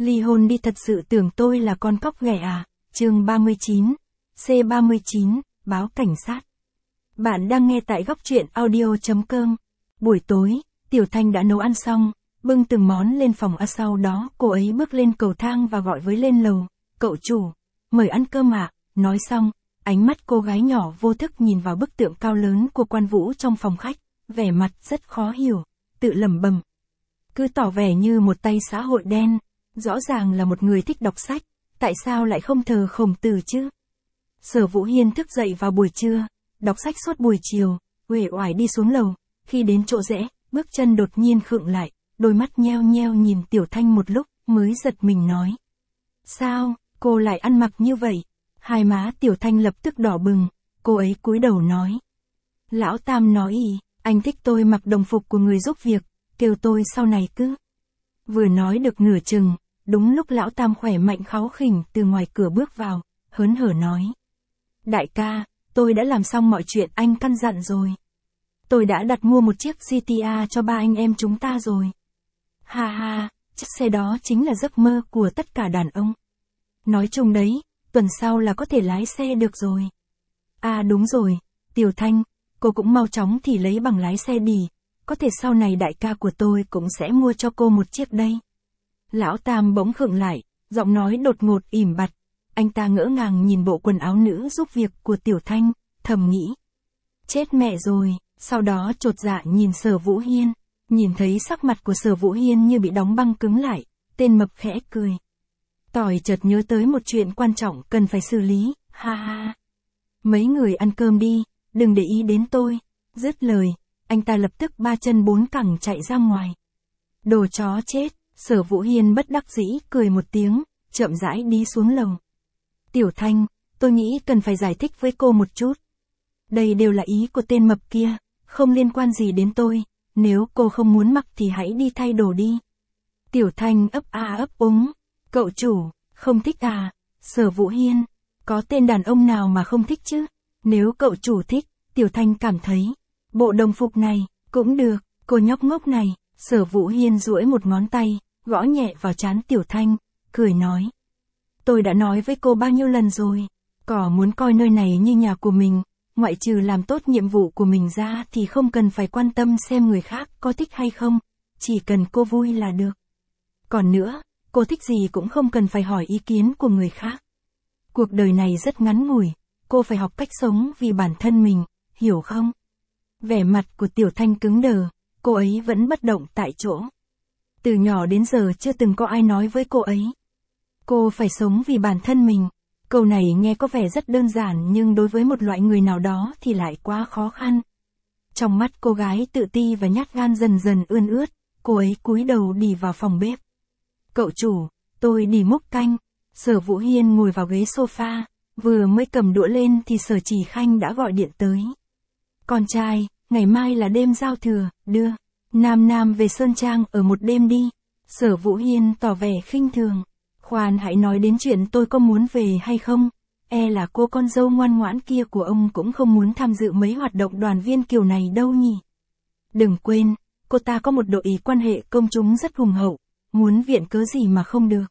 Ly hôn đi, thật sự tưởng tôi là con cóc ghẻ à? Chương 39. C39, báo cảnh sát. Bạn đang nghe tại góc truyện audio.com. Buổi tối, Tiểu Thanh đã nấu ăn xong, bưng từng món lên phòng ăn, sau đó cô ấy bước lên cầu thang và gọi với lên lầu. Cậu chủ, mời ăn cơm ạ. Nói xong, ánh mắt cô gái nhỏ vô thức nhìn vào bức tượng cao lớn của Quan Vũ trong phòng khách, vẻ mặt rất khó hiểu, tự lẩm bẩm. Cứ tỏ vẻ như một tay xã hội đen, rõ ràng là một người thích đọc sách, tại sao lại không thờ Khổng Tử chứ? Sở Vũ Hiên thức dậy vào buổi trưa, đọc sách suốt buổi chiều, uể oải đi xuống lầu, khi đến chỗ rẽ, bước chân đột nhiên khựng lại, đôi mắt nheo nheo nhìn Tiểu Thanh một lúc, mới giật mình nói. Sao, cô lại ăn mặc như vậy? Hai má Tiểu Thanh lập tức đỏ bừng, cô ấy cúi đầu nói. Lão Tam nói anh thích tôi mặc đồng phục của người giúp việc, kêu tôi sau này cứ. Vừa nói được nửa chừng, đúng lúc Lão Tam khỏe mạnh kháu khỉnh từ ngoài cửa bước vào, hớn hở nói. Đại ca, tôi đã làm xong mọi chuyện anh căn dặn rồi. Tôi đã đặt mua một chiếc GTA cho ba anh em chúng ta rồi. Ha ha, chiếc xe đó chính là giấc mơ của tất cả đàn ông. Nói chung đấy, tuần sau là có thể lái xe được rồi. À đúng rồi, Tiểu Thanh, cô cũng mau chóng thì lấy bằng lái xe đi, có thể sau này đại ca của tôi cũng sẽ mua cho cô một chiếc đây. Lão Tam bỗng khựng lại, giọng nói đột ngột ỉm bặt, anh ta ngỡ ngàng nhìn bộ quần áo nữ giúp việc của Tiểu Thanh, thầm nghĩ. Chết mẹ rồi, sau đó chột dạ nhìn Sở Vũ Hiên, nhìn thấy sắc mặt của Sở Vũ Hiên như bị đóng băng cứng lại, tên mập khẽ cười. Tỏi chợt nhớ tới một chuyện quan trọng cần phải xử lý, ha ha. Mấy người ăn cơm đi, đừng để ý đến tôi. Dứt lời, anh ta lập tức ba chân bốn cẳng chạy ra ngoài. Đồ chó chết, Sở Vũ Hiên bất đắc dĩ cười một tiếng, chậm rãi đi xuống lầu. Tiểu Thanh, tôi nghĩ cần phải giải thích với cô một chút. Đây đều là ý của tên mập kia, không liên quan gì đến tôi, nếu cô không muốn mặc thì hãy đi thay đồ đi. Tiểu Thanh ấp a ấp úng. Cậu chủ, không thích à? Sở Vũ Hiên, có tên đàn ông nào mà không thích chứ? Nếu cậu chủ thích, Tiểu Thanh cảm thấy, bộ đồng phục này, cũng được, cô nhóc ngốc này. Sở Vũ Hiên duỗi một ngón tay, gõ nhẹ vào trán Tiểu Thanh, cười nói. Tôi đã nói với cô bao nhiêu lần rồi, cỏ muốn coi nơi này như nhà của mình, ngoại trừ làm tốt nhiệm vụ của mình ra thì không cần phải quan tâm xem người khác có thích hay không, chỉ cần cô vui là được. Còn nữa, cô thích gì cũng không cần phải hỏi ý kiến của người khác. Cuộc đời này rất ngắn ngủi, cô phải học cách sống vì bản thân mình, hiểu không? Vẻ mặt của Tiểu Thanh cứng đờ, cô ấy vẫn bất động tại chỗ. Từ nhỏ đến giờ chưa từng có ai nói với cô ấy. Cô phải sống vì bản thân mình. Câu này nghe có vẻ rất đơn giản nhưng đối với một loại người nào đó thì lại quá khó khăn. Trong mắt cô gái tự ti và nhát gan dần dần ươn ướt, cô ấy cúi đầu đi vào phòng bếp. Cậu chủ, tôi đi múc canh. Sở Vũ Hiên ngồi vào ghế sofa, vừa mới cầm đũa lên thì Sở Chỉ Khanh đã gọi điện tới. Con trai, ngày mai là đêm giao thừa, đưa Nam Nam về Sơn Trang ở một đêm đi. Sở Vũ Hiên tỏ vẻ khinh thường. Khoan hãy nói đến chuyện tôi có muốn về hay không, e là cô con dâu ngoan ngoãn kia của ông cũng không muốn tham dự mấy hoạt động đoàn viên kiểu này đâu nhỉ. Đừng quên, cô ta có một đội quan hệ công chúng rất hùng hậu, muốn viện cớ gì mà không được.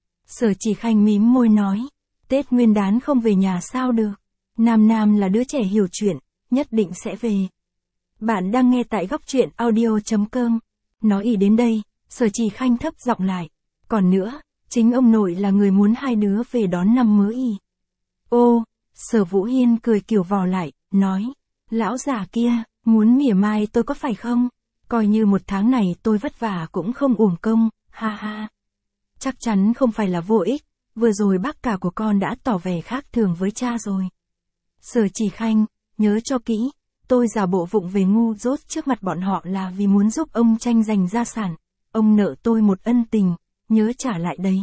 Sở Chỉ Khanh mím môi nói, Tết Nguyên Đán không về nhà sao được, Nam Nam là đứa trẻ hiểu chuyện, nhất định sẽ về. Bạn đang nghe tại góc truyện audio.com. Nói ý đến đây, Sở Chỉ Khanh thấp giọng lại, còn nữa, chính ông nội là người muốn hai đứa về đón năm mới. Ô, Sở Vũ Hiên cười kiểu vò lại, nói, lão già kia, muốn mỉa mai tôi có phải không? Coi như một tháng này tôi vất vả cũng không uổng công, ha ha. Chắc chắn không phải là vô ích, vừa rồi bác cả của con đã tỏ vẻ khác thường với cha rồi. Sở Chỉ Khanh, nhớ cho kỹ, tôi giả bộ vụng về ngu dốt trước mặt bọn họ là vì muốn giúp ông tranh giành gia sản, ông nợ tôi một ân tình, nhớ trả lại đấy.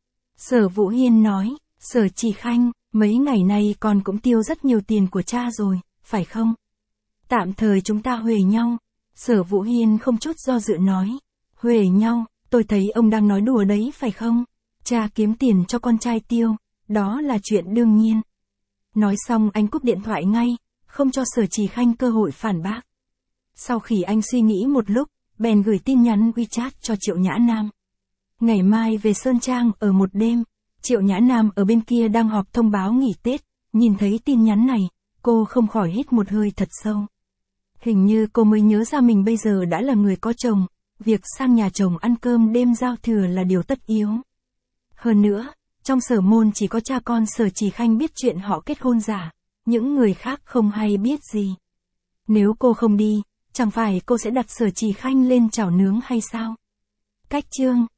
Sở Vũ Hiên nói, Sở Chỉ Khanh, mấy ngày nay con cũng tiêu rất nhiều tiền của cha rồi, phải không? Tạm thời chúng ta huề nhau. Sở Vũ Hiên không chút do dự nói, huề nhau, tôi thấy ông đang nói đùa đấy phải không? Cha kiếm tiền cho con trai tiêu, đó là chuyện đương nhiên. Nói xong anh cúp điện thoại ngay, không cho Sở Chỉ Khanh cơ hội phản bác. Sau khi anh suy nghĩ một lúc, bèn gửi tin nhắn WeChat cho Triệu Nhã Nam. Ngày mai về Sơn Trang ở một đêm. Triệu Nhã Nam ở bên kia đang họp thông báo nghỉ Tết, nhìn thấy tin nhắn này, cô không khỏi hít một hơi thật sâu. Hình như cô mới nhớ ra mình bây giờ đã là người có chồng, việc sang nhà chồng ăn cơm đêm giao thừa là điều tất yếu. Hơn nữa, trong Sở Môn chỉ có cha con Sở Chỉ Khanh biết chuyện họ kết hôn giả, những người khác không hay biết gì. Nếu cô không đi, chẳng phải cô sẽ đặt Sở Chỉ Khanh lên chảo nướng hay sao? Cách chương